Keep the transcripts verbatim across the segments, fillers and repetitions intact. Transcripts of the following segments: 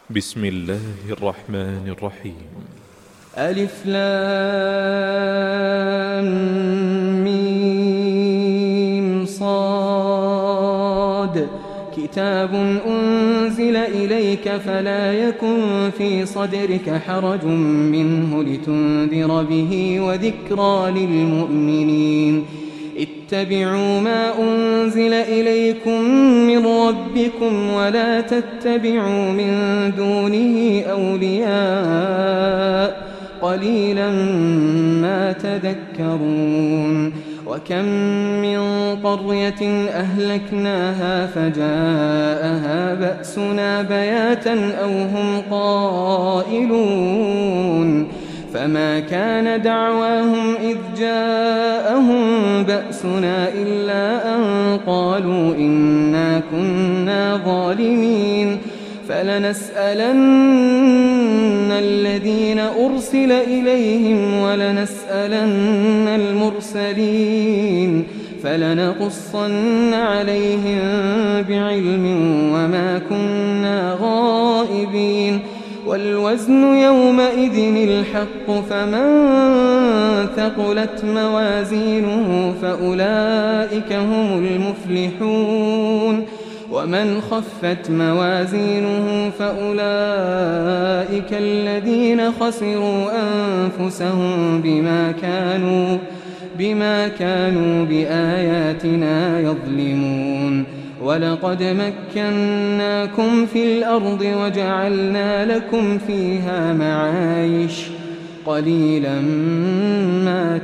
بسم الله الرحمن الرحيم. ألف لام ميم صاد كتاب أنزل إليك فلا يكن في صدرك حرج منه لتنذر به وذكرى للمؤمنين. اتبعوا ما أنزل إليكم من ربكم ولا تتبعوا من دونه أولياء قليلا ما تذكرون. وكم من قرية أهلكناها فجاءها بأسنا بياتا أو هم قائلون فما كان دعواهم إذ جاءهم بأسنا إلا أن قالوا إنا كنا ظالمين. فلنسألن الذين أرسل إليهم ولنسألن المرسلين فلنقصن عليهم بعلم وما كنا غائبين. والوزن يومئذ الحق فمن ثقلت موازينه فأولئك هم المفلحون ومن خفت موازينه فأولئك الذين خسروا أنفسهم بما كانوا بما كانوا بآياتنا يظلمون. ولقد مكناكم في الأرض وجعلنا لكم فيها معايش قليلا ما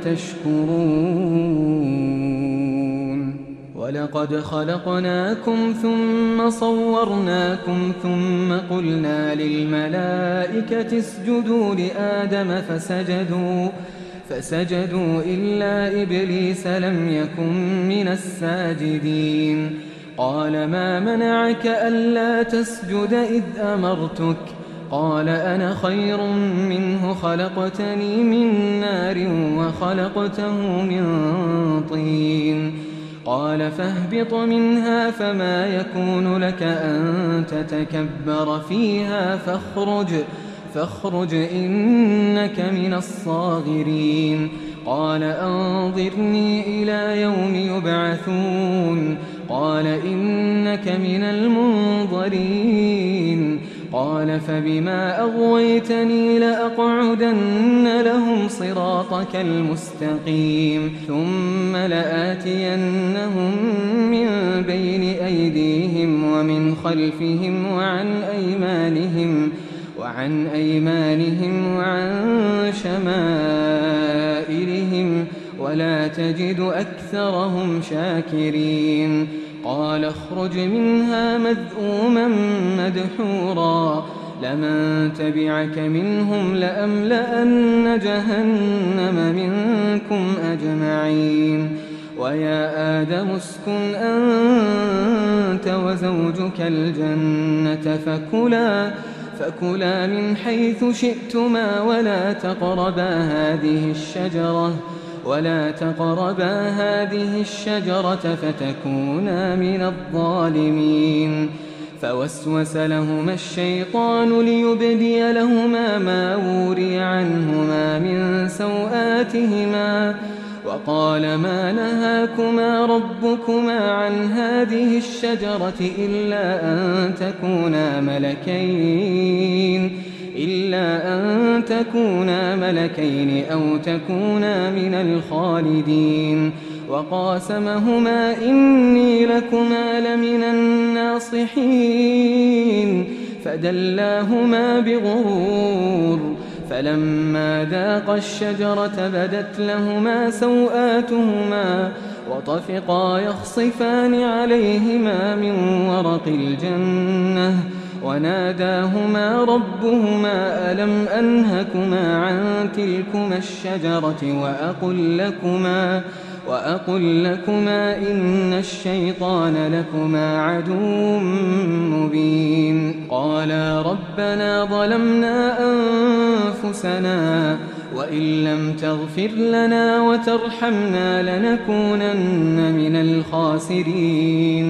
تشكرون. ولقد خلقناكم ثم صورناكم ثم قلنا للملائكة اسجدوا لآدم فسجدوا فسجدوا إلا إبليس لم يكن من الساجدين. قال ما منعك ألا تسجد إذ أمرتك؟ قال أنا خير منه خلقتني من نار وخلقته من طين. قال فاهبط منها فما يكون لك أن تتكبر فيها فاخرج فاخرج إنك من الصاغرين. قال أنظرني إلى يوم يبعثون. قال إنك من المنظرين. قال فبما أغويتني لأقعدن لهم صراطك المستقيم ثم لآتينهم من بين أيديهم ومن خلفهم وعن أيمانهم وعن أيمانهم وعن شمائلهم ولا تجد أكثرهم شاكرين. قال اخرج منها مذءوما مدحورا لمن تبعك منهم لأملأن جهنم منكم أجمعين. ويا آدم اسكن أنت وزوجك الجنة فكلا فكلا من حيث شئتما ولا تقربا هذه الشجرة ولا تقربا هذه الشجرة فتكونا من الظالمين. فوسوس لهما الشيطان ليبدي لهما ما وري عنهما من سوآتهما وقال ما نهاكما ربكما عن هذه الشجرة إلا أن تكونا ملكين إلا أن تكونا ملكين أو تكونا من الخالدين. وقاسمهما إني لكما لمن الناصحين فدلاهما بغرور. فلما ذاقا الشجرة بدت لهما سوآتهما وطفقا يخصفان عليهما من ورق الجنة وناداهما ربهما ألم أنهكما عن تلكما الشجرة وأقل لكما وأقل لكما إن الشيطان لكما عدو مبين. قالا ربنا ظلمنا أنفسنا وإن لم تغفر لنا وترحمنا لنكونن من الخاسرين.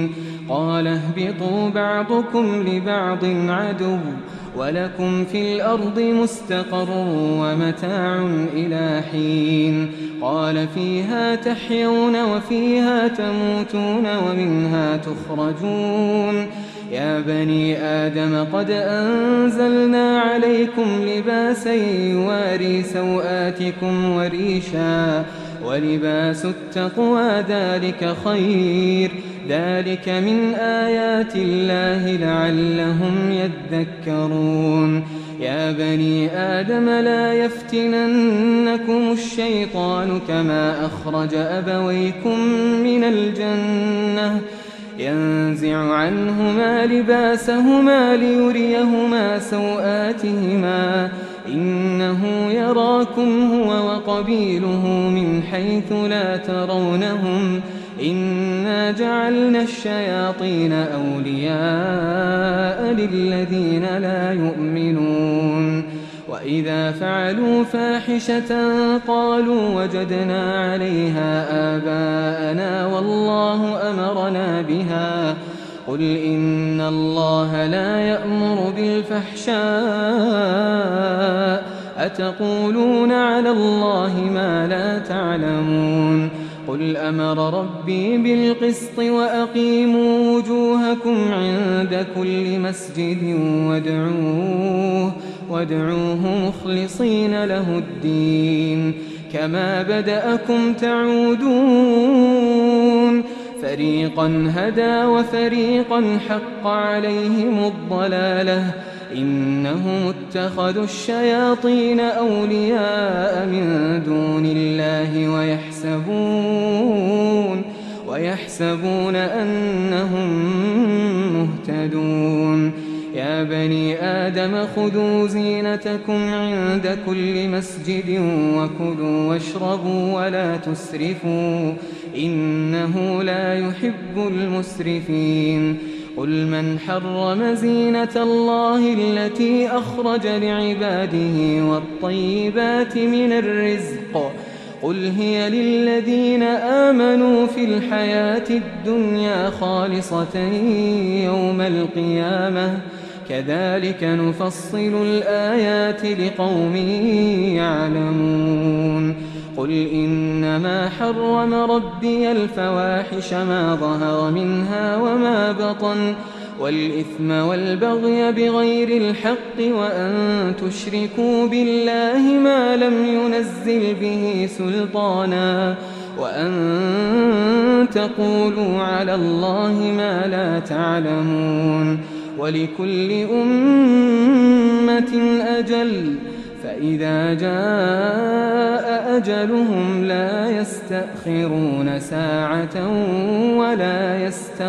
قال اهبطوا بعضكم لبعض عدو ولكم في الأرض مستقر ومتاع إلى حين قال فيها تحيون وفيها تموتون ومنها تخرجون يا بني آدم قد أنزلنا عليكم لباسا يواري سوآتكم وريشا ولباس التقوى ذلك خير ذلك من آيات الله لعلهم يذكرون يا بني آدم لا يفتننكم الشيطان كما أخرج أبويكم من الجنة ينزع عنهما لباسهما ليريهما سوآتهما إنه يراكم هو وقبيله من حيث لا ترونهم إنا جعلنا الشياطين أولياء للذين لا يؤمنون وإذا فعلوا فاحشة قالوا وجدنا عليها آباءنا والله أمرنا بها قل إن الله لا يأمر بالفحشاء أتقولون على الله ما لا تعلمون قل أمر ربي بالقسط وأقيموا وجوهكم عند كل مسجد وادعوه, وادعوه مخلصين له الدين كما بدأكم تعودون فريقا هدى وفريقا حق عليهم الضلالة إنهم اتخذوا الشياطين أولياء من دون الله ويحسبون, ويحسبون أنهم مهتدون يا بني آدم خذوا زينتكم عند كل مسجد وكلوا واشربوا ولا تسرفوا إنه لا يحب المسرفين قل من حرم زينة الله التي أخرج لعباده والطيبات من الرزق قل هي للذين آمنوا في الحياة الدنيا خالصة يوم القيامة كذلك نفصل الآيات لقوم يعلمون قل إنما حرم ربي الفواحش ما ظهر منها وما بطن والإثم والبغي بغير الحق وأن تشركوا بالله ما لم ينزل به سلطانا وأن تقولوا على الله ما لا تعلمون ولكل أمة أجل فإذا جاء أجلهم لا يستأخرون ساعة ولا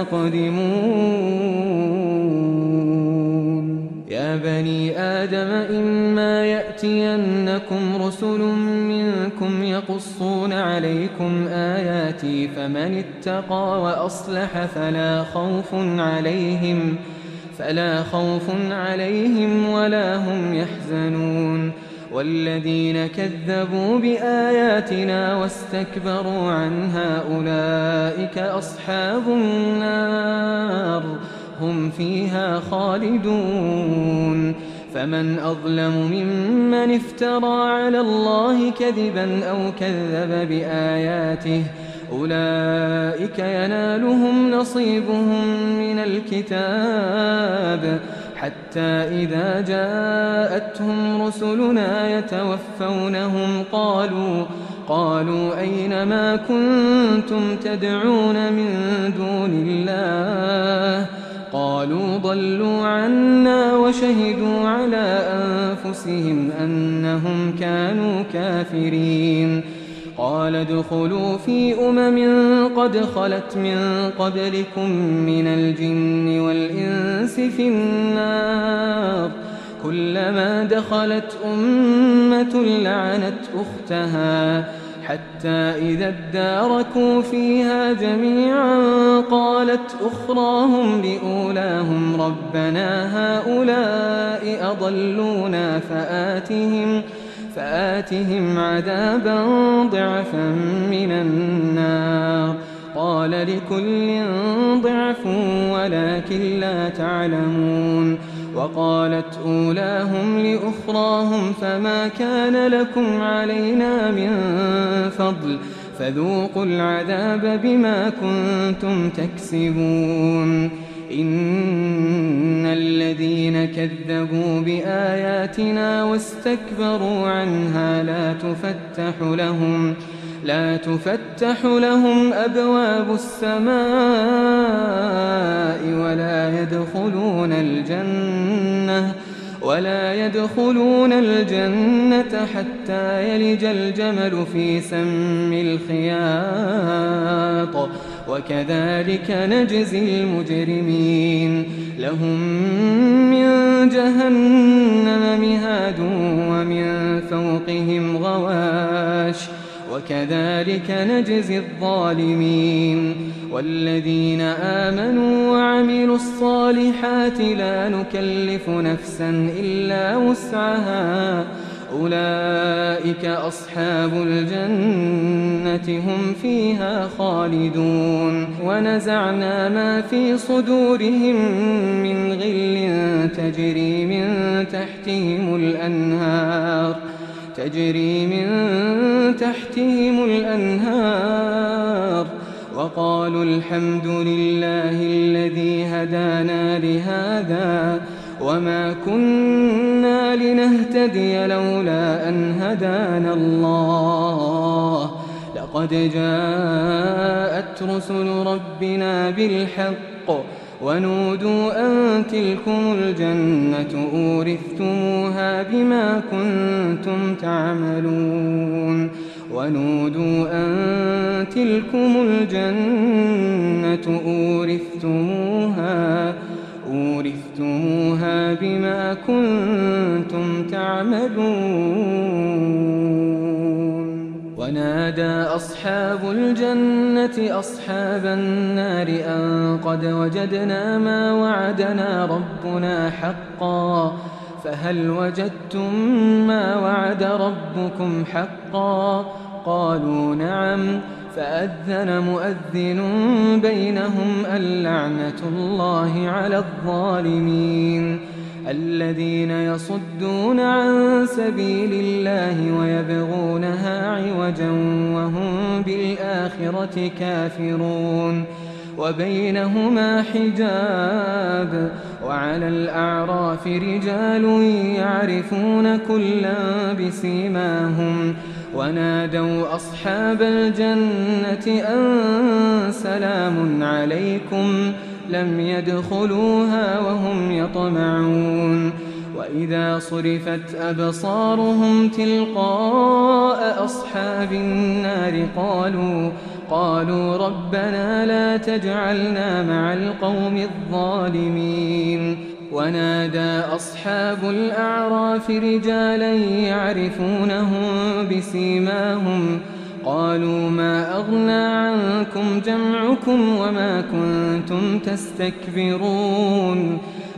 يستقدمون يا بني آدم إما يأتينكم رسل منكم يقصون عليكم آياتي فمن اتقى وأصلح فلا خوف عليهم فلا خوف عليهم ولا هم يحزنون والذين كذبوا بآياتنا واستكبروا عنها أولئك أصحاب النار هم فيها خالدون فمن أظلم ممن افترى على الله كذبا أو كذب بآياته أولئك ينالهم نصيبهم من الكتاب حتى إذا جاءتهم رسلنا يتوفونهم قالوا قالوا أين ما كنتم تدعون من دون الله قالوا ضلوا عنا وشهدوا على أنفسهم أنهم كانوا كافرين قال ادخلوا في أمم قد خلت من قبلكم من الجن والإنس في النار كلما دخلت أمة لعنت أختها حتى إذا اداركوا فيها جميعا قالت أخراهم لأولاهم ربنا هؤلاء أضلونا فآتهم فآتهم عذابا ضعفا من النار وقال لكل ضعف ولكن لا تعلمون وقالت أولاهم لأخراهم فما كان لكم علينا من فضل فذوقوا العذاب بما كنتم تكسبون إن الذين كذبوا بآياتنا واستكبروا عنها لا تفتح لهم لا تفتح لهم أبواب السماء ولا يدخلون الجنة ولا يدخلون الجنة حتى يلج الجمل في سم الخياط وكذلك نجزي المجرمين لهم من جهنم مهاد ومن فوقهم غواش وكذلك نجزي الظالمين والذين آمنوا وعملوا الصالحات لا نكلف نفسا إلا وسعها أولئك أصحاب الجنة هم فيها خالدون ونزعنا ما في صدورهم من غل تجري من تحتهم الأنهار تجري من تحتهم الأنهار وقالوا الحمد لله الذي هدانا لهذا وما كنا لنهتدي لولا أن هدانا الله لقد جاءت رسل ربنا بالحق ونودوا أن تلكم الجنة أورثتموها بما كنتم تعملون ونودوا أن تلكم الجنة أورثتموها أورثتموها بما كنتم تعملون ونادى أصحاب الجنة أصحاب النار أن قد وجدنا ما وعدنا ربنا حقا فهل وجدتم ما وعد ربكم حقا قالوا نعم فأذن مؤذن بينهم اللعنة الله على الظالمين الذين يصدون عن سبيل الله ويبغونها عوجا وهم بالآخرة كافرون وبينهما حجاب وعلى الأعراف رجال يعرفون كلا بسيماهم ونادوا أصحاب الجنة أن سلام عليكم لم يدخلوها وهم يطمعون وإذا صرفت أبصارهم تلقاء أصحاب النار قالوا قالوا ربنا لا تجعلنا مع القوم الظالمين ونادى أصحاب الأعراف رجالا يعرفونهم بسيماهم قالوا ما أغنى عنكم جمعكم وما كنتم تستكبرون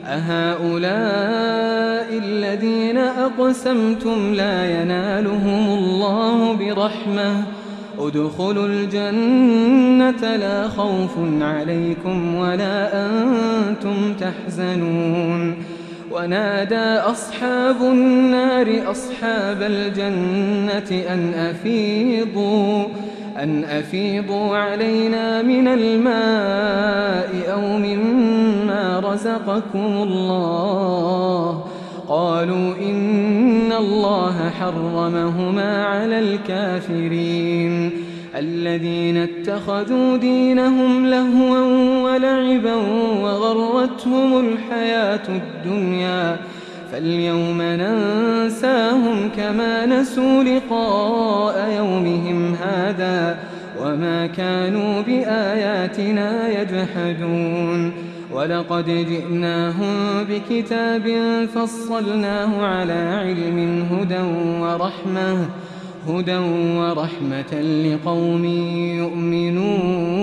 أهؤلاء الذين أقسمتم لا ينالهم الله برحمة ادخلوا الجنة لا خوف عليكم ولا أنتم تحزنون ونادى أصحاب النار أصحاب الجنة أن أفيضوا أن أفيضوا علينا من الماء أو مما رزقكم الله قالوا إن الله حرمهما على الكافرين الذين اتخذوا دينهم لهوا ولعبا وغرتهم الحياة الدنيا فاليوم ننساهم كما نسوا لقاء يومهم هذا وما كانوا بآياتنا يجحدون ولقد جئناهم بكتاب فصلناه على علم هدى ورحمة هدى ورحمة لقوم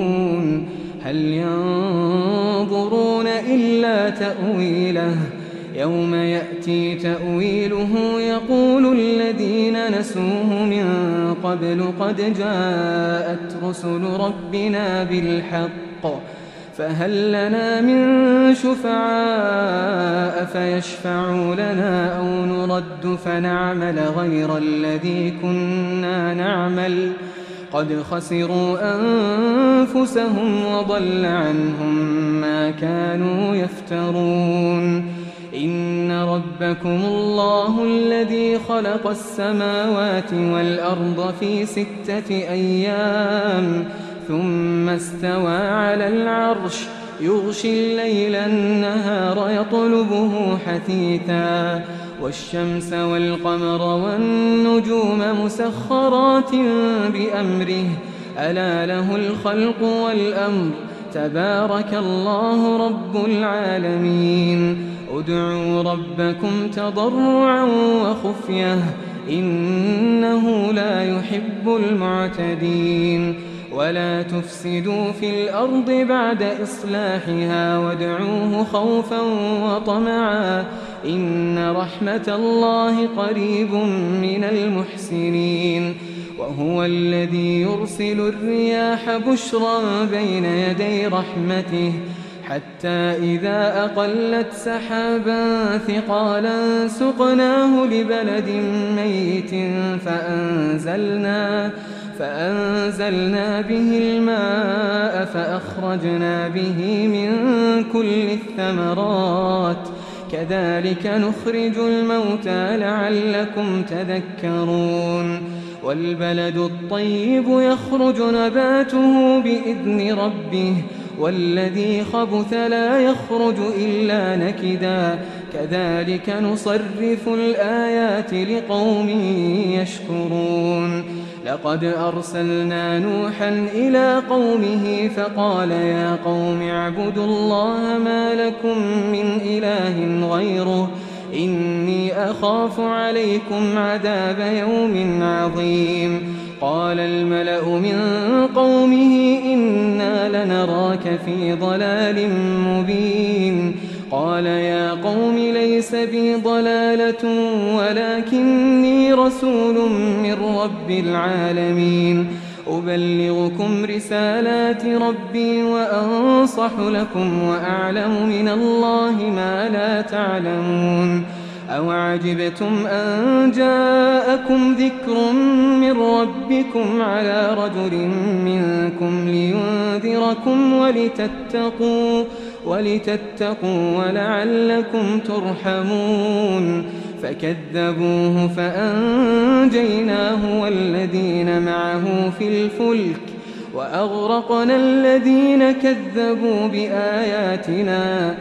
يؤمنون هل ينظرون إلا تأويله يوم يأتي تأويله يقول الذين نسوه من قبل قد جاءت رسل ربنا بالحق فهل لنا من شفعاء فيشفعوا لنا أو نرد فنعمل غير الذي كنا نعمل قد خسروا أنفسهم وضل عنهم ما كانوا يفترون إن ربكم الله الذي خلق السماوات والأرض في ستة أيام ثم استوى على العرش يغشي الليل النهار يطلبه حثيثا والشمس والقمر والنجوم مسخرات بأمره ألا له الخلق والأمر تبارك الله رب العالمين ادعوا ربكم تضرعا وخفية إنه لا يحب المعتدين ولا تفسدوا في الأرض بعد إصلاحها وادعوه خوفا وطمعا إن رحمة الله قريب من المحسنين وهو الذي يرسل الرياح بشرا بين يدي رحمته حتى إذا أقلت سحابا ثقالا سقناه لبلد ميت فأنزلنا فأنزلنا به الماء فأخرجنا به من كل الثمرات كذلك نخرج الموتى لعلكم تذكرون والبلد الطيب يخرج نباته بإذن ربه والذي خبث لا يخرج إلا نكدا كذلك نصرف الآيات لقوم يشكرون لقد أرسلنا نوحا إلى قومه فقال يا قوم اعبدوا الله ما لكم من إله غيره إني أخاف عليكم عذاب يوم عظيم قال الملأ من قومه إنا لنراك في ضلال مبين قال يا قوم ليس بي ضلالة ولكني رسول من رب العالمين أبلغكم رسالات ربي وأنصح لكم وأعلم من الله ما لا تعلمون أو عجبتم أن جاءكم ذكر من ربكم على رجل منكم لينذركم ولتتقوا ولتتقوا ولعلكم ترحمون فكذبوه فأنجيناه والذين معه في الفلك وأغرقنا الذين كذبوا بآياتنا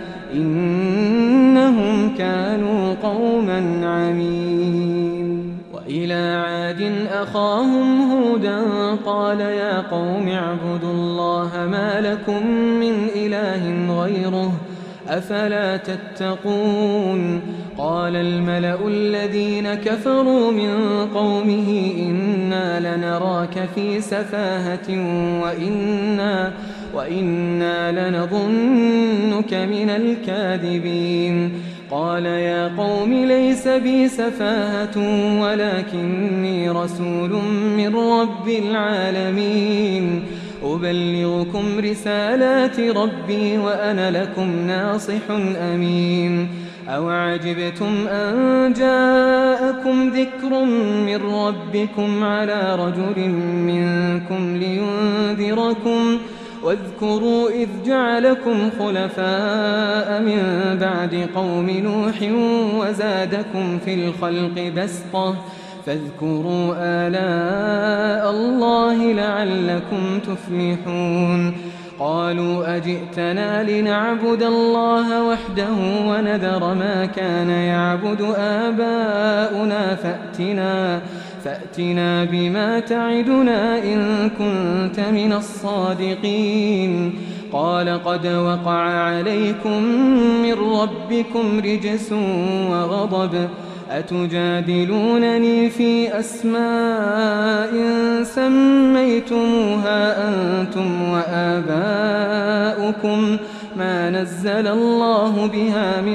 إنهم كانوا قوما عمين وإلى عاد أخاهم هودا قال يا قوم اعبدوا الله ما لكم من إله غيره أفلا تتقون قال الملأ الذين كفروا من قومه إنا لنراك في سفاهة وإنا, وإنا لنظنك من الكاذبين قال يا قوم ليس بي سفاهة ولكني رسول من رب العالمين أبلغكم رسالات ربي وأنا لكم ناصح أمين أو عجبتم أن جاءكم ذكر من ربكم على رجل منكم لينذركم واذكروا إذ جعلكم خلفاء من بعد قوم نوح وزادكم في الخلق بسطة فاذكروا آلاء الله لعلكم تفلحون قالوا أجئتنا لنعبد الله وحده ونذر ما كان يعبد آباؤنا فأتنا, فأتنا بما تعدنا إن كنت من الصادقين قال قد وقع عليكم من ربكم رجس وغضب أتجادلونني في أسماء سميتموها أنتم وآباؤكم ما نزل الله بها من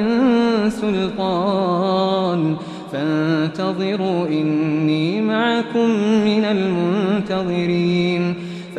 سلطان فانتظروا إني معكم من المنتظرين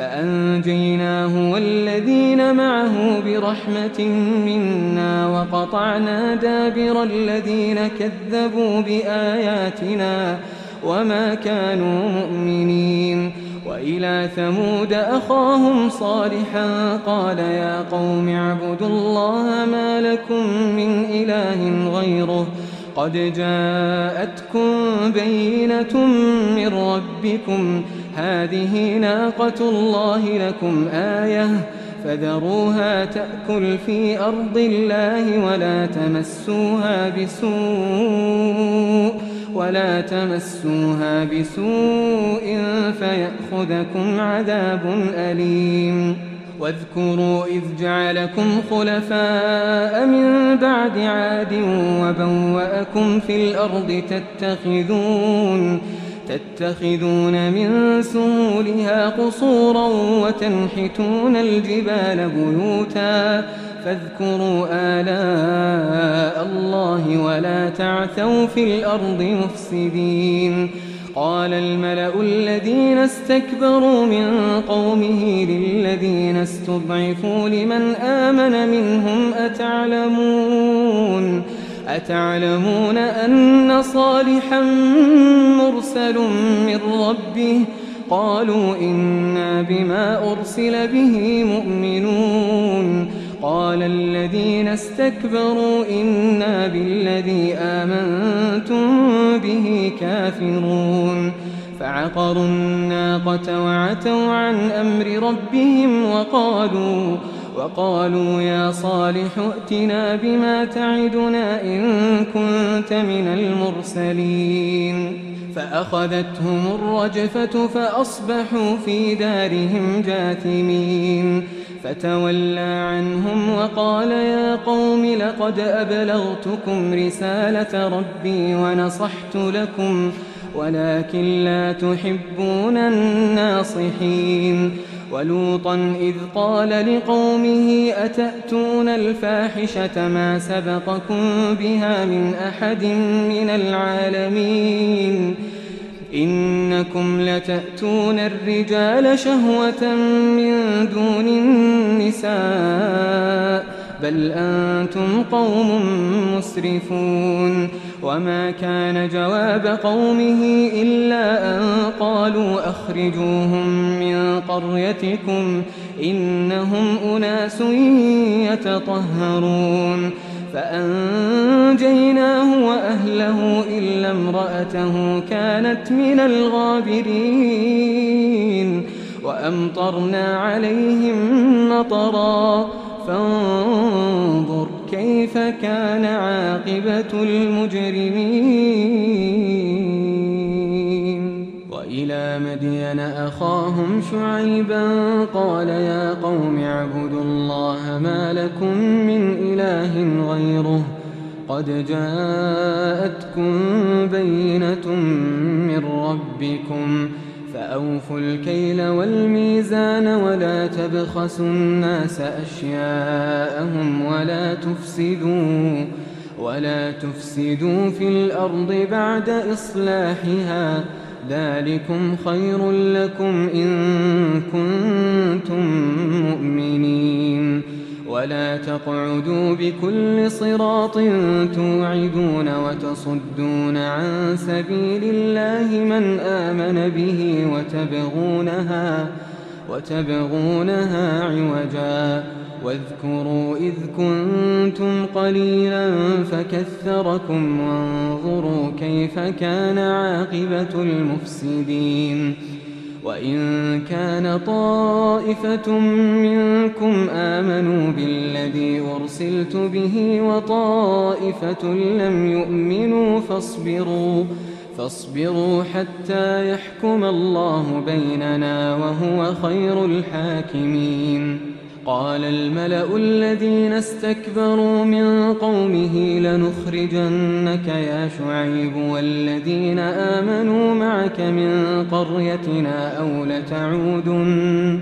فأنجيناه والذين معه برحمة منا وقطعنا دابر الذين كذبوا بآياتنا وما كانوا مؤمنين. وإلى ثمود أخاهم صالحا قال يا قوم اعبدوا الله ما لكم من إله غيره قد جاءتكم بينة من ربكم هذه ناقة الله لكم آية فذروها تأكل في أرض الله ولا تمسوها بسوء ولا تمسوها بسوء فيأخذكم عذاب أليم. واذكروا إذ جعلكم خلفاء من بعد عاد وبوأكم في الأرض تتخذون تتخذون من سهولها قصورا وتنحتون الجبال بيوتا فاذكروا آلاء الله ولا تعثوا في الأرض مفسدين. قال الملأ الذين استكبروا من قومه للذين استضعفوا لمن آمن منهم أتعلمون أتعلمون أن صالحا مرسل من ربه قالوا إنا بما أرسل به مؤمنون. قال الذين استكبروا إنا بالذي آمنتم به كافرون. فعقروا الناقة وعتوا عن أمر ربهم وقالوا وقالوا يا صالح ائتنا بما تعدنا إن كنت من المرسلين. فأخذتهم الرجفة فأصبحوا في دارهم جاثمين. فتولى عنهم وقال يا قوم لقد أبلغتكم رسالة ربي ونصحت لكم ولكن لا تحبون الناصحين. ولوطا إذ قال لقومه أتأتون الفاحشة ما سبقكم بها من أحد من العالمين إنكم لتأتون الرجال شهوة من دون النساء بل أنتم قوم مسرفون. وما كان جواب قومه إلا أن قالوا أخرجوهم من قريتكم إنهم أناس يتطهرون. فأنجيناه وأهله إلا امرأته كانت من الغابرين. وأمطرنا عليهم مطرا فانظر كيف كان عاقبة المجرمين. وإلى مدين أخاهم شعيبا قال يا قوم اعبدوا الله ما لكم من إله غيره قد جاءتكم بينة من ربكم فأوفوا الكيل والميزان ولا تبخسوا الناس أشياءهم ولا تفسدوا ولا تفسدوا في الأرض بعد إصلاحها ذلكم خير لكم إن كنتم مؤمنين. ولا تقعدوا بكل صراط توعدون وتصدون عن سبيل الله من آمن به وتبغونها, وتبغونها عوجا. واذكروا إذ كنتم قليلا فكثركم وانظروا كيف كان عاقبة المفسدين. وإن كان طائفة منكم آمنوا بالذي أرسلت به وطائفة لم يؤمنوا فاصبروا, فاصبروا حتى يحكم الله بيننا وهو خير الحاكمين. قال الملأ الذين استكبروا من قومه لنخرجنك يا شعيب والذين آمنوا معك من قريتنا أو لتعودن,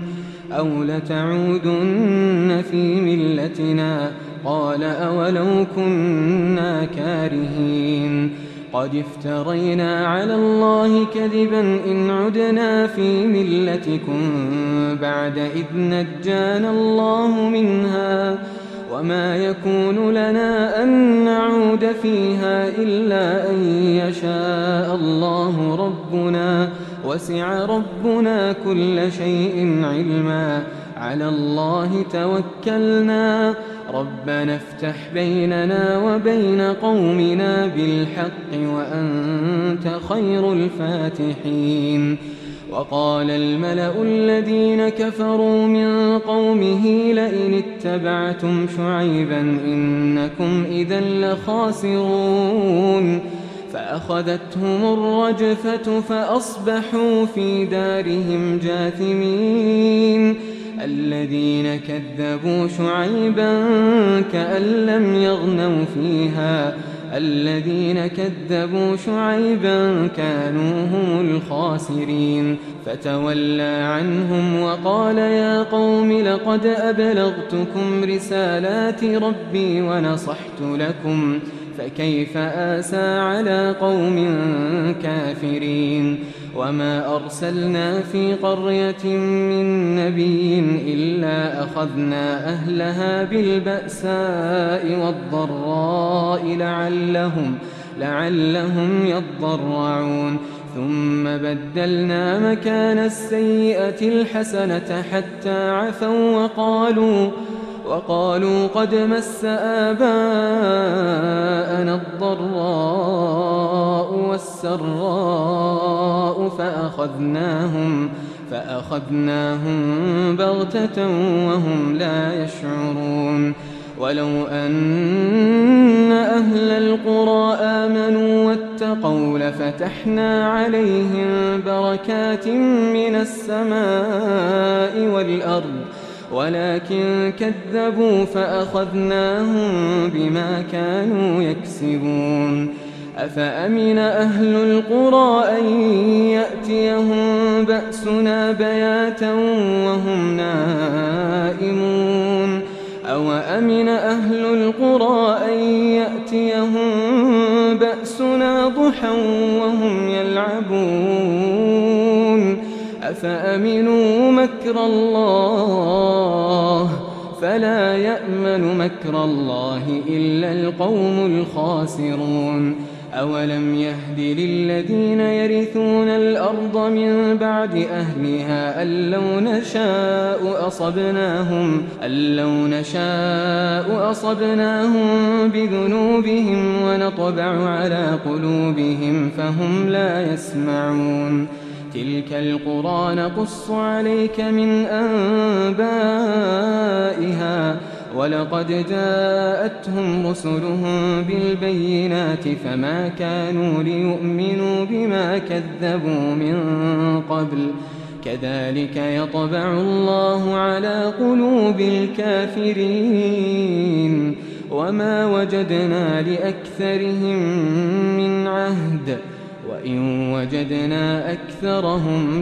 أو لتعودن في ملتنا قال أولو كنا كارهين قد افترينا على الله كذبا إن عدنا في ملتكم بعد إذ نجانا الله منها وما يكون لنا أن نعود فيها إلا أن يشاء الله ربنا وسع ربنا كل شيء علما على الله توكلنا ربنا افتح بيننا وبين قومنا بالحق وأنت خير الفاتحين وقال الملأ الذين كفروا من قومه لئن اتبعتم شعيبا إنكم إذا لخاسرون فأخذتهم الرجفة فأصبحوا في دارهم جاثمين الذين كذبوا شعيبا كأن لم يغنوا فيها الذين كذبوا شعيبا كانوا هم الخاسرين فتولى عنهم وقال يا قوم لقد أبلغتكم رسالات ربي ونصحت لكم فكيف آسى على قوم كافرين وما أرسلنا في قرية من نبي إلا أخذنا أهلها بالبأساء والضراء لعلهم, لعلهم يضرعون ثم بدلنا مكان السيئة الحسنة حتى عفوا وقالوا وقالوا قد مس آباءنا الضراء والسراء فأخذناهم فأخذناهم بغتة وهم لا يشعرون ولو أن أهل القرى آمنوا واتقوا لفتحنا عليهم بركات من السماء والأرض ولكن كذبوا فأخذناهم بما كانوا يكسبون أفأمن أهل القرى أن يأتيهم بأسنا بياتا وهم نائمون أو أمن أهل القرى أن يأتيهم بأسنا ضحى وهم يلعبون أفأمنوا مكر الله فلا يأمن مكر الله إلا القوم الخاسرون أولم يهد للذين يرثون الأرض من بعد أهلها أن لو نشاء أصبناهم, أن لو نشاء أصبناهم بذنوبهم ونطبع على قلوبهم فهم لا يسمعون تلك القرى نقص عليك من أنبائها ولقد جاءتهم رسلهم بالبينات فما كانوا ليؤمنوا بما كذبوا من قبل كذلك يطبع الله على قلوب الكافرين وما وجدنا لأكثرهم من عهد وإن وجدنا أكثرهم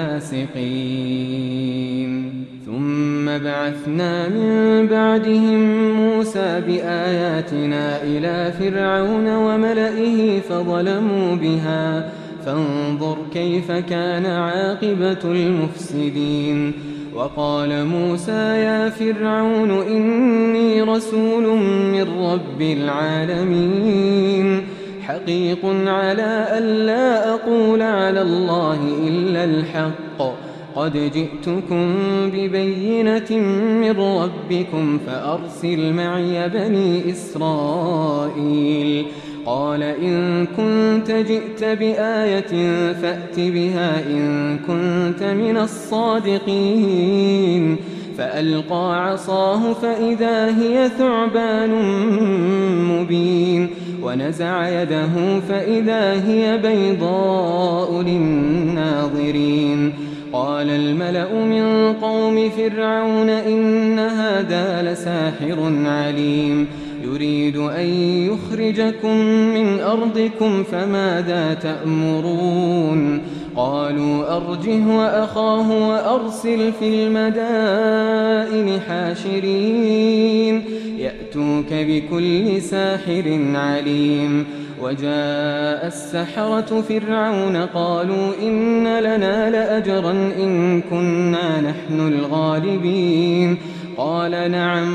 لفاسقين ثم بعثنا من بعدهم موسى بآياتنا إلى فرعون وملئه فظلموا بها فانظر كيف كان عاقبة المفسدين وقال موسى يا فرعون إني رسول من رب العالمين حقيق على ألا أقول على الله إلا الحق قد جئتكم ببينة من ربكم فأرسل معي بني إسرائيل قال إن كنت جئت بآية فأت بها إن كنت من الصادقين فألقى عصاه فإذا هي ثعبان مبين ونزع يده فإذا هي بيضاء للناظرين قال الملأ من قوم فرعون إن هذا لساحر عليم يريد أن يخرجكم من أرضكم فماذا تأمرون قالوا أرجه وأخاه وأرسل في المدائن حاشرين يأتوك بكل ساحر عليم وجاء السحرة فرعون قالوا إن لنا لأجرا إن كنا نحن الغالبين قال نعم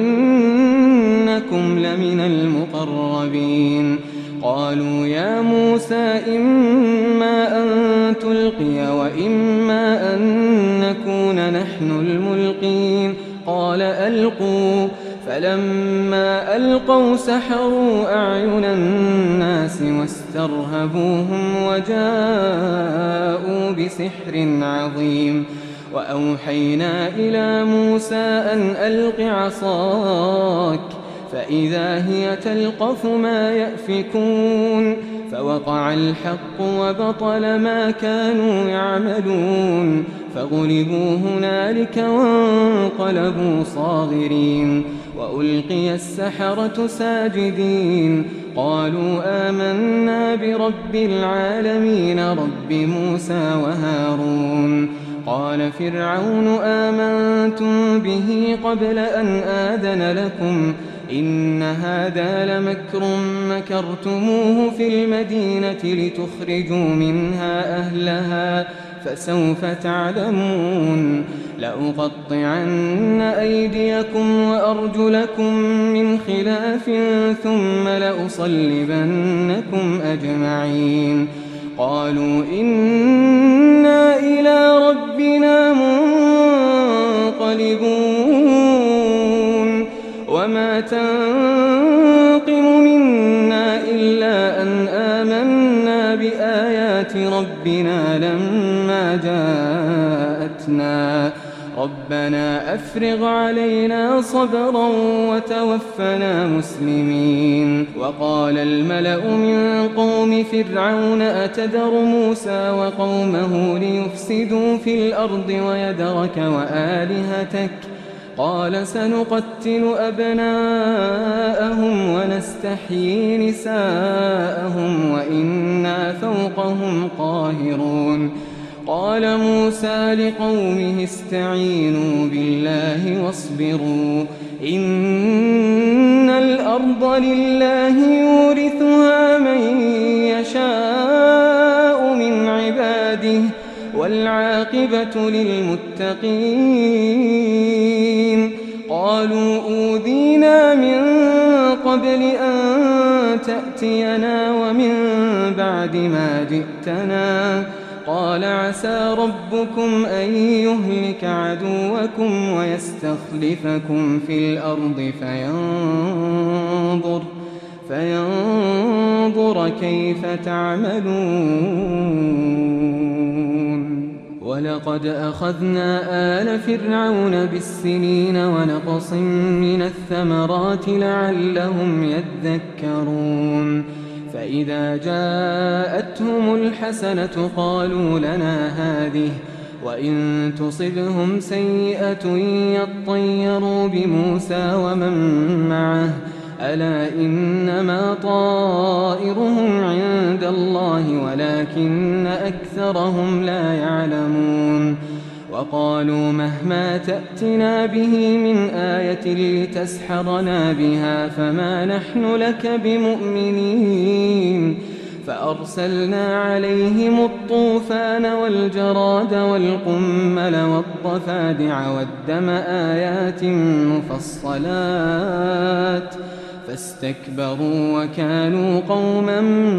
وإنكم لمن المقربين قالوا يا موسى إما أن تلقي وإما أن نكون نحن الملقين قال ألقوا فلما ألقوا سحروا أعين الناس واسترهبوهم وجاءوا بسحر عظيم وأوحينا إلى موسى أن ألق عصاك فإذا هي تلقف ما يأفكون فوقع الحق وبطل ما كانوا يعملون فغلبوا هنالك وانقلبوا صاغرين وألقي السحرة ساجدين قالوا آمنا برب العالمين رب موسى وهارون قال فرعون آمنتم به قبل أن آذن لكم إن هذا لمكر مكرتموه في المدينة لتخرجوا منها أهلها فسوف تعلمون لأقطعن أيديكم وأرجلكم من خلاف ثم لأصلبنكم أجمعين قالوا إنا إلى ربنا منقلبون وما تنقم منا إلا أن آمنا بآيات ربنا لما جاءتنا ربنا أفرغ علينا صبرا وتوفنا مسلمين وقال الملأ من قوم فرعون أتذر موسى وقومه ليفسدوا في الأرض ويذرك وآلهتك قال سنقتل أبناءهم ونستحيي نساءهم وإنا فوقهم قاهرون قال موسى لقومه استعينوا بالله واصبروا إن الأرض لله يورثها من يشاء من عباده والعاقبة للمتقين قالوا أوذينا من قبل أن تأتينا ومن بعد ما جئتنا قال عسى ربكم أن يهلك عدوكم ويستخلفكم في الأرض فينظر, فينظر كيف تعملون ولقد أخذنا آل فرعون بالسنين ونقص من الثمرات لعلهم يذكرون فإذا جاءتهم الحسنة قالوا لنا هذه وإن تصبهم سيئة يطيروا بموسى ومن معه ألا إنما طائرهم عند الله ولكن أكثرهم لا يعلمون وقالوا مهما تأتنا به من آية لتسحرنا بها فما نحن لك بمؤمنين فأرسلنا عليهم الطوفان والجراد والقمل والضفادع والدم آيات مفصلات فاستكبروا وكانوا قوما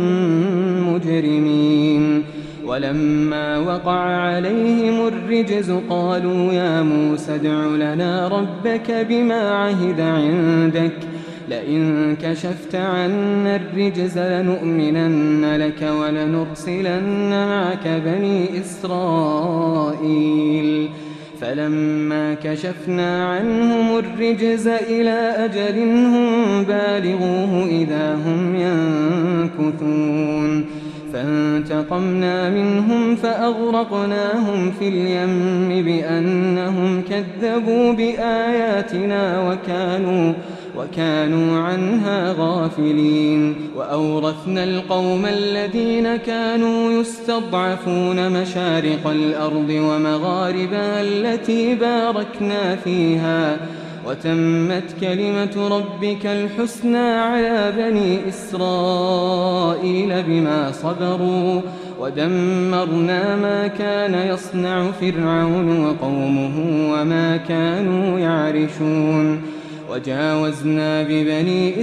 مجرمين ولما وقع عليهم الرجز قالوا يا موسى ادع لنا ربك بما عهد عندك لئن كشفت عنا الرجز لنؤمنن لك ولنرسلن معك بني إسرائيل فلما كشفنا عنهم الرجز إلى أجل هم بالغوه إذا هم ينكثون فانتقمنا منهم فأغرقناهم في اليم بأنهم كذبوا بآياتنا وكانوا, وكانوا عنها غافلين. وأورثنا القوم الذين كانوا يستضعفون مشارق الأرض ومغاربها التي باركنا فيها، وتمت كلمة ربك الحسنى على بني إسرائيل بما صبروا، ودمرنا ما كان يصنع فرعون وقومه وما كانوا يعرشون. وجاوزنا ببني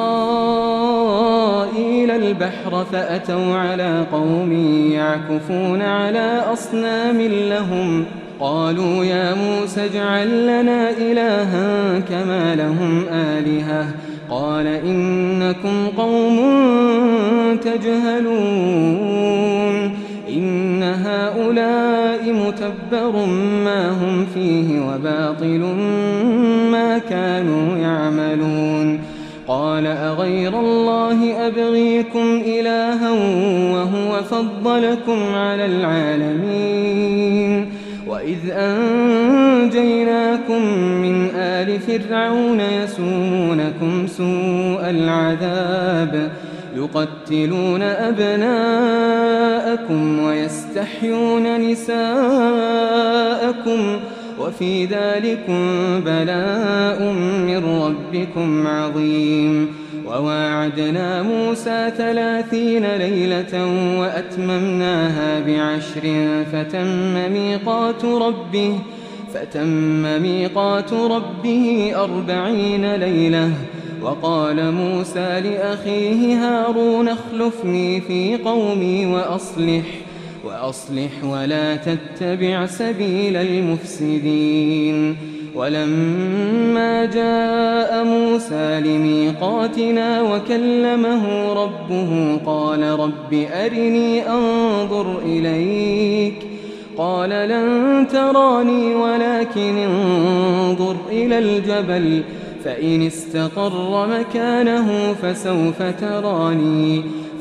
إسرائيل البحر فأتوا على قوم يعكفون على أصنام لهم، قالوا يا موسى اجعل لنا إلها كما لهم آلهة، قال إنكم قوم تجهلون، إن هؤلاء متبر ما هم فيه وباطل ما كانوا يعملون. قال أغير الله أبغيكم إلها وهو فضلكم على العالمين، وإذ أنجيناكم من آل فرعون يسومونكم سوء العذاب يقتلون أبناءكم ويستحيون نساءكم، وفي ذلكم بلاء من ربكم عظيم. وواعدنا موسى ثلاثين ليلة وأتممناها بعشر فتم ميقات ربه فتم ميقات ربه أربعين ليلة. وقال موسى لأخيه هارون اخلفني في قومي وأصلح وأصلح ولا تتبع سبيل المفسدين. ولما جاء موسى لميقاتنا وكلمه ربه قال رب أرني أنظر إليك، قال لن تراني ولكن انظر إلى الجبل فإن استقر مكانه فسوف تراني.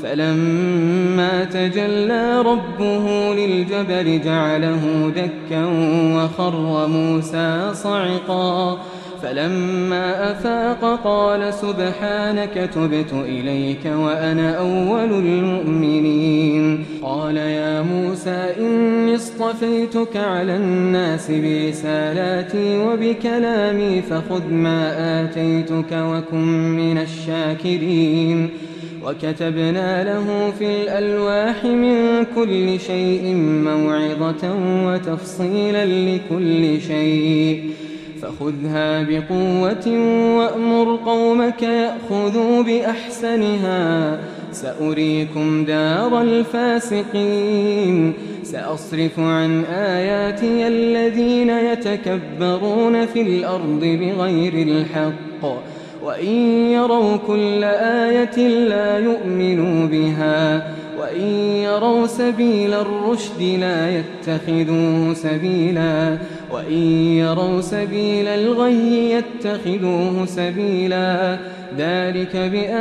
فلما تجلى ربه للجبل جعله دكا وخر موسى صعقا، فلما أفاق قال سبحانك تبت إليك وأنا أول المؤمنين. قال يا موسى إني اصطفيتك على الناس برسالاتي وبكلامي فخذ ما آتيتك وكن من الشاكرين. وكتبنا له في الألواح من كل شيء موعظة وتفصيلا لكل شيء، فخذها بقوة وأمر قومك يأخذوا بأحسنها، سأريكم دار الفاسقين. سأصرف عن آياتي الذين يتكبرون في الأرض بغير الحق، وإن يروا كل آية لا يؤمنوا بها، وإن يروا سبيل الرشد لا يتخذوه سبيلا، وإن يروا سبيل الغي يتخذوه سبيلا. ذلك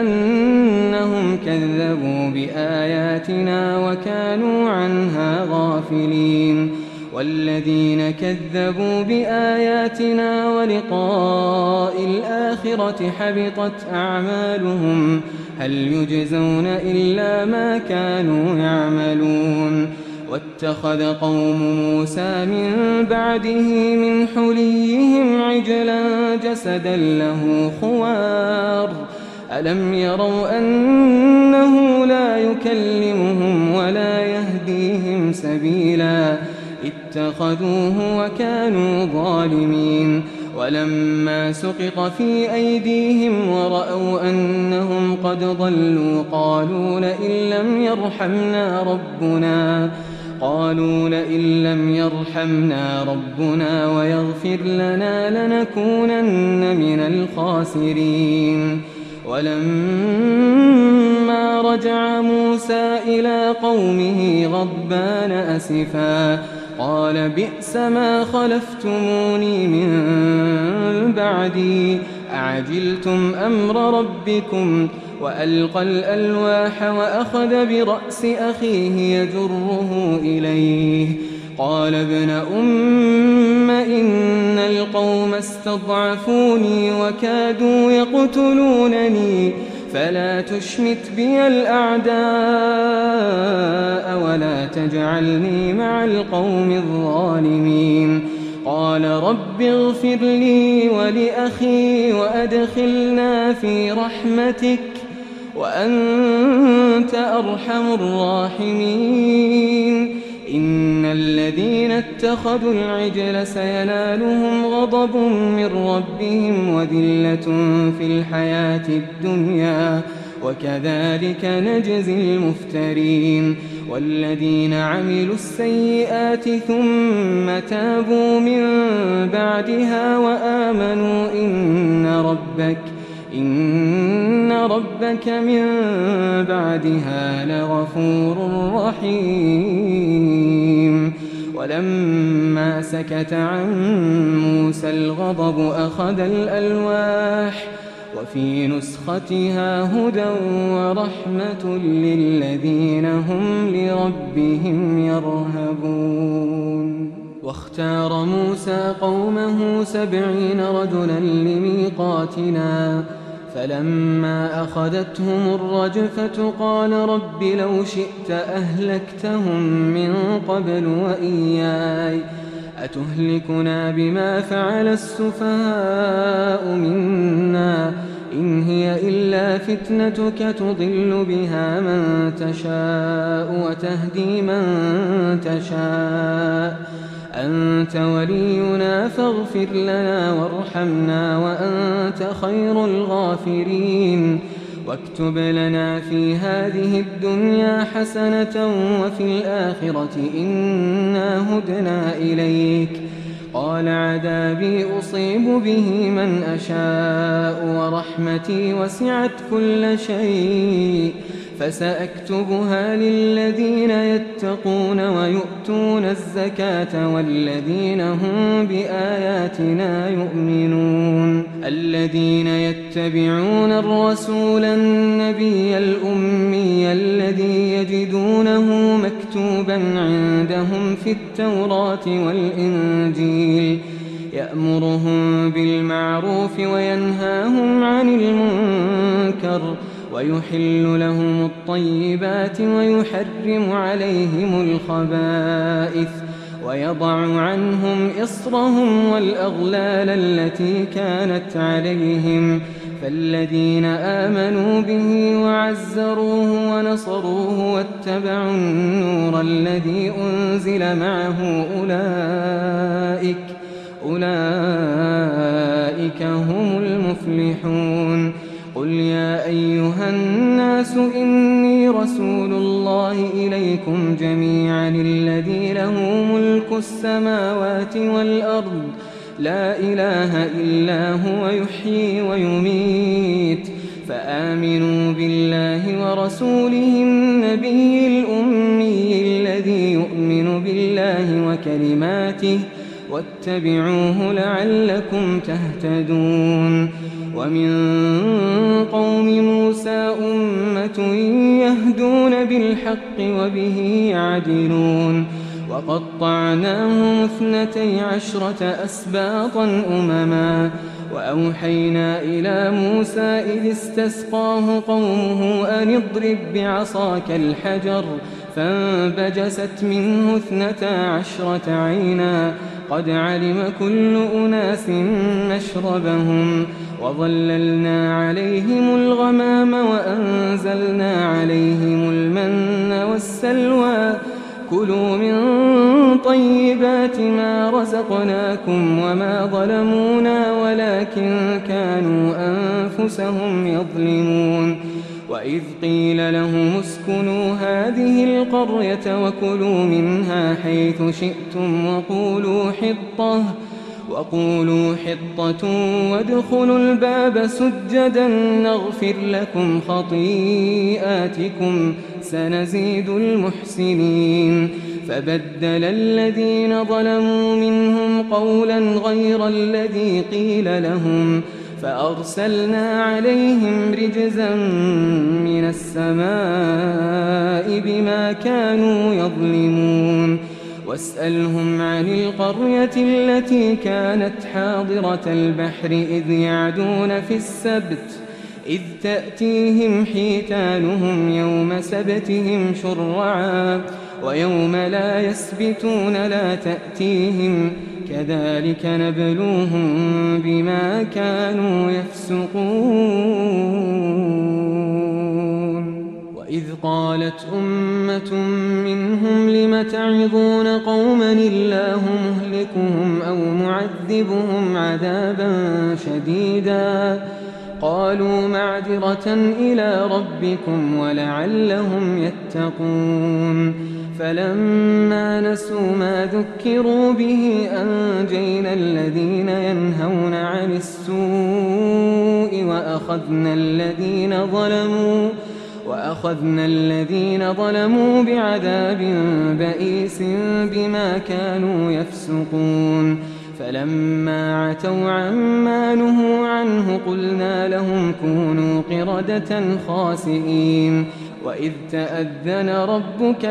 بأنهم كذبوا بآياتنا وكانوا عنها غافلين. والذين كذبوا بآياتنا ولقاء الآخرة حبطت أعمالهم هل يجزون إلا ما كانوا يعملون. واتخذ قوم موسى من بعده من حليهم عجلا جسدا له خوار، ألم يروا أنه لا يكلمهم ولا يهديهم سبيلا، اتخذوه وكانوا ظالمين. ولما سقط في أيديهم ورأوا أنهم قد ضلوا قالوا لئن لم يرحمنا ربنا قالوا لئن لم يرحمنا ربنا ويغفر لنا لنكونن من الخاسرين. ولما رجع موسى إلى قومه غضبان أسفا قال بئس ما خلفتموني من بعدي أعجلتم أمر ربكم. وألقى الألواح وأخذ برأس أخيه يجره إليه قال ابن أم إن القوم استضعفوني وكادوا يقتلونني فلا تشمت بي الأعداء ولا تجعلني مع القوم الظالمين. قال رب اغفر لي ولأخي وأدخلنا في رحمتك وأنت أرحم الراحمين. إن الذين اتخذوا العجل سينالهم غضب من ربهم وذلة في الحياة الدنيا وكذلك نجزي المفترين. والذين عملوا السيئات ثم تابوا من بعدها وآمنوا إن ربك إن ربك من بعدها لغفور رحيم. ولما سكت عن موسى الغضب أخذ الألواح وفي نسختها هدى ورحمة للذين هم لربهم يرهبون. واختار موسى قومه سبعين رجلا لميقاتنا فلما أخذتهم الرجفة قال رب لو شئت أهلكتهم من قبل وإياي أتهلكنا بما فعل السفهاء منا إن هي إلا فتنتك تضل بها من تشاء وتهدي من تشاء أنت ولينا فاغفر لنا وارحمنا وأنت خير الغافرين. واكتب لنا في هذه الدنيا حسنة وفي الآخرة إنا هدنا إليك. قال عذابي أصيب به من أشاء ورحمتي وسعت كل شيء فسأكتبها للذين يتقون ويؤتون الزكاة والذين هم بآياتنا يؤمنون. الذين يتبعون الرسول النبي الأمي الذي يجدونه مكتوبا عندهم في التوراة والإنجيل يأمرهم بالمعروف وينهاهم عن المنكر ويحل لهم الطيبات ويحرم عليهم الخبائث ويضع عنهم إصرهم والأغلال التي كانت عليهم. فالذين آمنوا به وعزروه ونصروه واتبعوا النور الذي أنزل معه أولئك أولئك هم المفلحون. قل يا أيها الناس إني رسول الله إليكم جميعا الذي له ملك السماوات والأرض لا إله إلا هو يحيي ويميت فآمنوا بالله ورسوله النبي الأمي الذي يؤمن بالله وكلماته واتبعوه لعلكم تهتدون. ومن قوم موسى أمة يهدون بالحق وبه يعدلون. وقطعناهم اثنتي عشرة أسباطا أمما وأوحينا إلى موسى إذ استسقاه قومه أن اضرب بعصاك الحجر فانبجست منه اثنتا عشرة عينا قد علم كل أناس مشربهم وظللنا عليهم الغمام وأنزلنا عليهم المن والسلوى كلوا من طيبات ما رزقناكم وما ظلمونا ولكن كانوا أنفسهم يظلمون. وإذ قيل لهم اسكنوا هذه القرية وكلوا منها حيث شئتم وقولوا حطة وقولوا حطة وادخلوا الباب سجدا نغفر لكم خطيئاتكم سنزيد المحسنين. فبدل الذين ظلموا منهم قولا غير الذي قيل لهم فأرسلنا عليهم رجزا من السماء بما كانوا يظلمون. واسألهم عن القرية التي كانت حاضرة البحر إذ يعدون في السبت إذ تأتيهم حيتانهم يوم سبتهم شرعا ويوم لا يسبتون لا تأتيهم كذلك نبلوهم بما كانوا يفسقون. وإذ قالت أمة منهم لم تعظون قوما الله مهلكهم أو معذبهم عذابا شديدا قالوا معذرة إلى ربكم ولعلهم يتقون. فلما نسوا ما ذكروا به أنجينا الذين ينهون عن السوء وأخذنا الذين ظلموا وأخذنا الذين ظلموا بعذاب بئيس بما كانوا يفسقون. فلما عتوا عما نهوا عنه قلنا لهم كونوا قردة خاسئين. وإذ تأذن ربك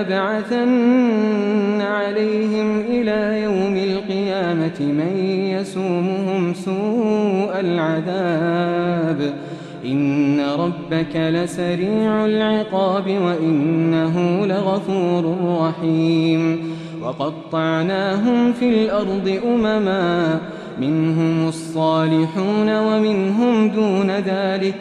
ليبعثن عليهم إلى يوم القيامة من يسومهم سوء العذاب إن ربك لسريع العقاب وإنه لغفور رحيم. وقطعناهم في الأرض أمما منهم الصالحون ومنهم دون ذلك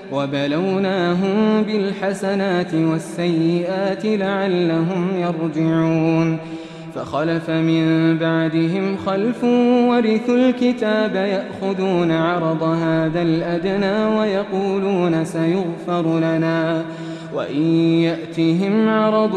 وبلوناهم بالحسنات والسيئات لعلهم يرجعون. فخلف من بعدهم خلف ورثوا الكتاب يأخذون عرض هذا الأدنى ويقولون سيغفر لنا وإن يأتهم عرض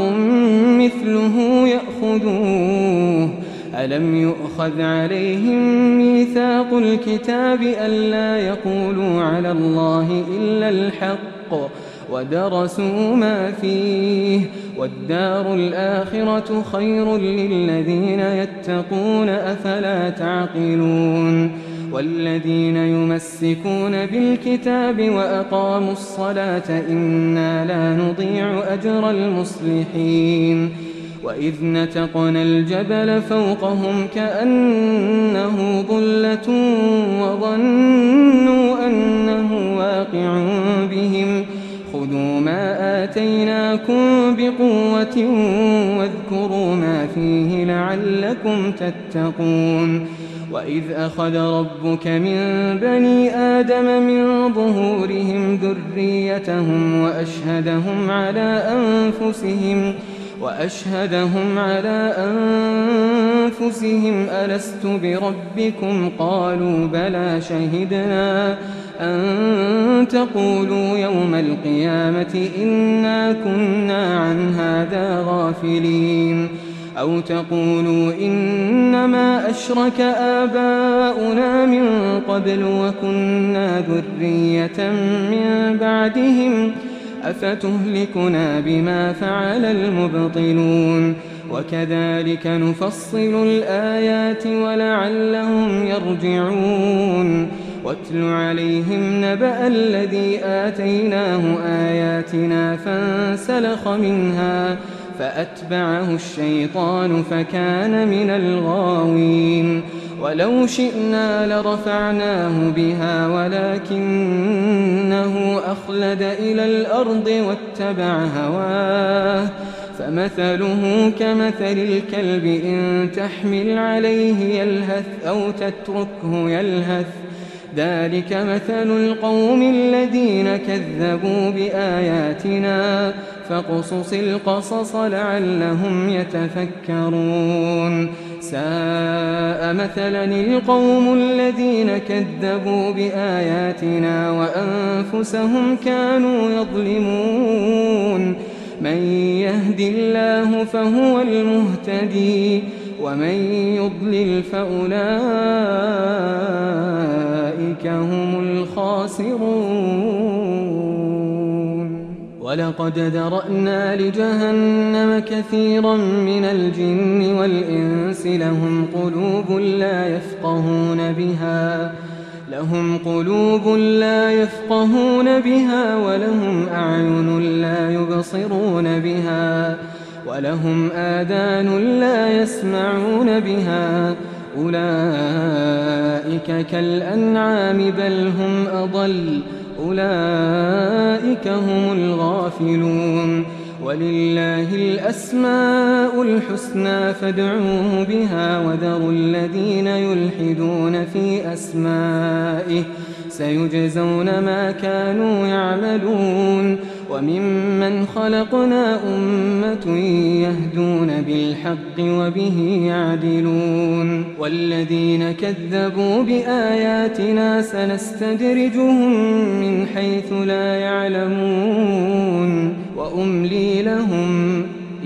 مثله يأخذوه ألم يؤخذ عليهم ميثاق الكتاب ألا يقولوا على الله إلا الحق ودرسوا ما فيه والدار الآخرة خير للذين يتقون أفلا تعقلون. والذين يمسكون بالكتاب وأقاموا الصلاة إنا لا نضيع أجر المصلحين. وإذ نتقنا الجبل فوقهم كأنه ظلة وظنوا أنه واقع بهم خذوا ما آتيناكم بقوة واذكروا ما فيه لعلكم تتقون. وإذ أخذ ربك من بني آدم من ظهورهم ذريتهم وأشهدهم على أنفسهم وأشهدهم على أنفسهم ألست بربكم قالوا بلى شهدنا أن تقولوا يوم القيامة إنا كنا عن هذا غافلين أو تقولوا إنما أشرك آباؤنا من قبل وكنا ذرية من بعدهم أفتهلكنا بما فعل المبطلون. وكذلك نفصل الآيات ولعلهم يرجعون. واتل عليهم نبأ الذي آتيناه آياتنا فانسلخ منها فأتبعه الشيطان فكان من الغاوين. ولو شئنا لرفعناه بها ولكنه أخلد إلى الأرض واتبع هواه فمثله كمثل الكلب إن تحمل عليه يلهث أو تتركه يلهث ذلك مثل القوم الذين كذبوا بآياتنا فاقصص القصص لعلهم يتفكرون. ساء مثلا القوم الذين كذبوا بآياتنا وأنفسهم كانوا يظلمون. من يهد الله فهو المهتدي ومن يضلل فأولئك هم الخاسرون. ولقد ذرأنا لجهنم كثيرا من الجن والإنس لهم قلوب لا يفقهون بها لهم قلوب لا يفقهون بها ولهم أعين لا يبصرون بها ولهم آذان لا يسمعون بها أولئك كالأنعام بل هم أضل أولئك هم الغافلون ولله الأسماء الحسنى فادعوه بها وذروا الذين يلحدون في أسمائه سيجزون ما كانوا يعملون وممن خلقنا أمة يهدون بالحق وبه يعدلون والذين كذبوا بآياتنا سنستدرجهم من حيث لا يعلمون وأملي لهم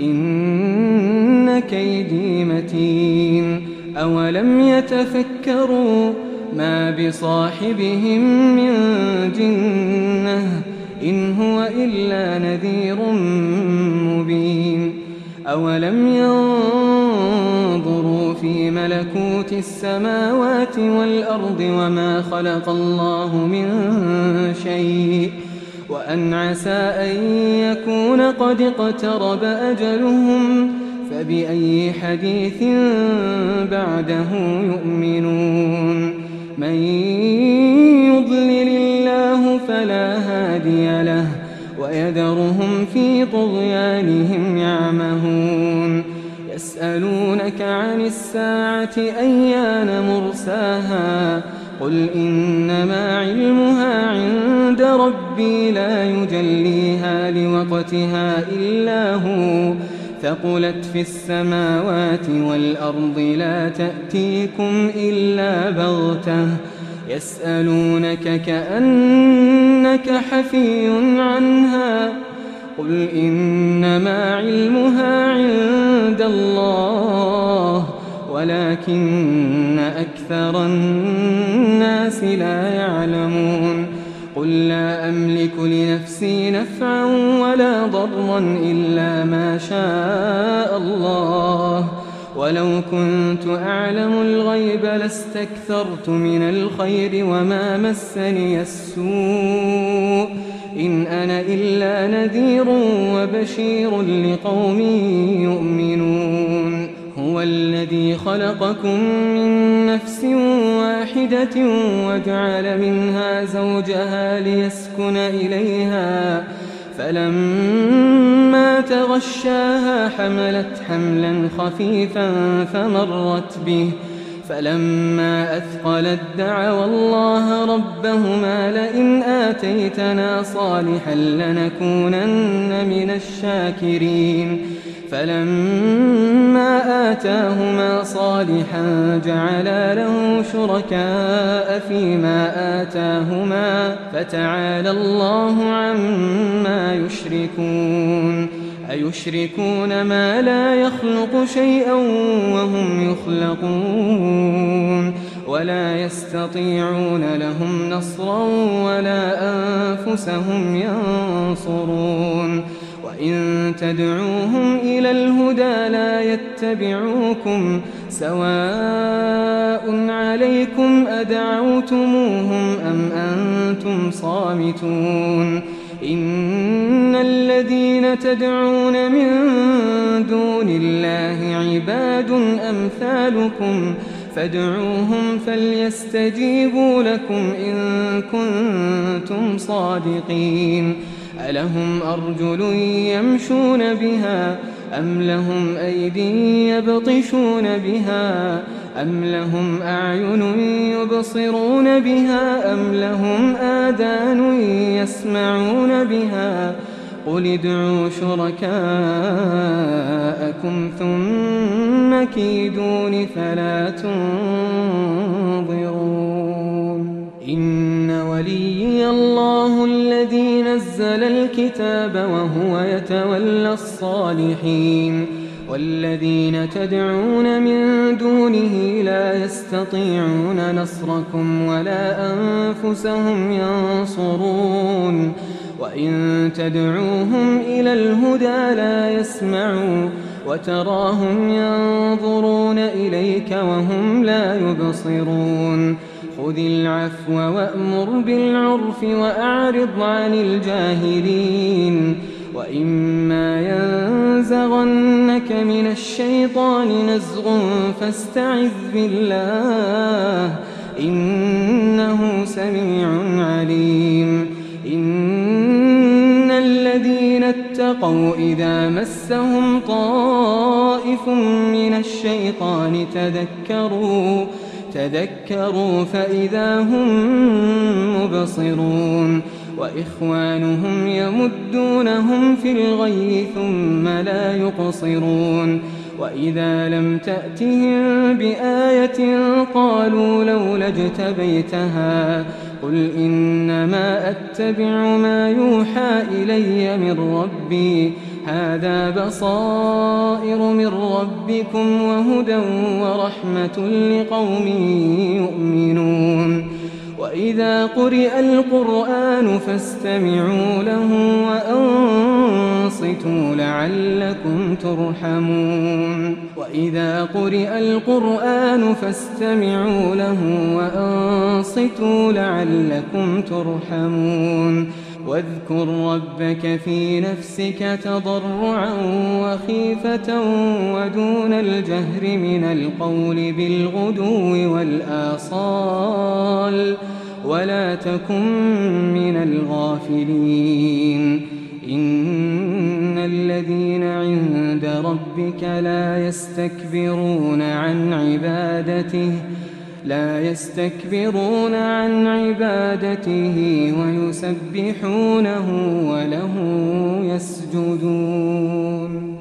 إن كيدي متين أولم يتفكروا ما بصاحبهم من جنة إن هو إلا نذير مبين أولم ينظروا في ملكوت السماوات والأرض وما خلق الله من شيء وأن عسى أن يكون قد اقترب أجلهم فبأي حديث بعده يؤمنون من يضلل الله فلا هادي له ويذرهم في طغيانهم يعمهون يسألونك عن الساعة أيان مرساها قل إنما علمها عند ربي لا يجليها لوقتها إلا هو ثقلت في السماوات والأرض لا تأتيكم إلا بغتة يسألونك كأنك حفي عنها قل إنما علمها عند الله ولكن أكثر الناس لا يعلمون قل لا أملك لنفسي نفعا ولا ضرا إلا ما شاء الله ولو كنت أعلم الغيب لاستكثرت من الخير وما مسني السوء إن أنا إلا نذير وبشير لقوم يؤمنون هو الذي خلقكم من نفس واحدة وجعل منها زوجها ليسكن إليها فلما تغشاها حملت حملا خفيفا فمرت به فلما أثقلت دعوا الله ربهما لئن آتيتنا صالحا لنكونن من الشاكرين فلما آتاهما صالحا جعلا له شركاء فيما آتاهما فتعالى الله عما يشركون أيشركون ما لا يخلق شيئا وهم يخلقون ولا يستطيعون لهم نصرا ولا أنفسهم ينصرون وإن تدعوهم إلى الهدى لا يتبعوكم سواء عليكم أدعوتموهم أم أنتم صامتون إن الذين تدعون من دون الله عباد أمثالكم فادعوهم فليستجيبوا لكم إن كنتم صادقين ألهم أرجل يمشون بها أم لهم أيدي يبطشون بها أم لهم أعين يبصرون بها أم لهم آذان يسمعون بها قل ادعوا شركاءكم ثم كيدون فلا تنظرون إن وليي الله الذي نزل الكتاب وهو يتولى الصالحين والذين تدعون من دونه لا يستطيعون نصركم ولا أنفسهم ينصرون وإن تدعوهم إلى الهدى لا يسمعوا وتراهم ينظرون إليك وهم لا يبصرون خذ العفو وأمر بالعرف وأعرض عن الجاهلين وإما ينزغن ينزغنك من الشيطان نزغ فاستعذ بالله إنه سميع عليم إن الذين اتقوا إذا مسهم طائف من الشيطان تذكروا تذكروا فإذا هم مبصرون وإخوانهم يمدونهم في الغي ثم لا يقصرون وإذا لم تأتهم بآية قالوا لولا اجتبيتها قل إنما أتبع ما يوحى إلي من ربي هذا بصائر من ربكم وهدى ورحمة لقوم يؤمنون وإذا قرئ القرآن فاستمعوا له وأنصتوا لعلكم ترحمون وإذا قرئ القرآن فاستمعوا له وأنصتوا لعلكم ترحمون واذكر ربك في نفسك تضرعا وخيفة ودون الجهر من القول بالغدو والآصال ولا تكن من الغافلين إن الذين عند ربك لا يستكبرون عن عبادته لا يستكبرون عن عبادته ويسبحونه وله يسجدون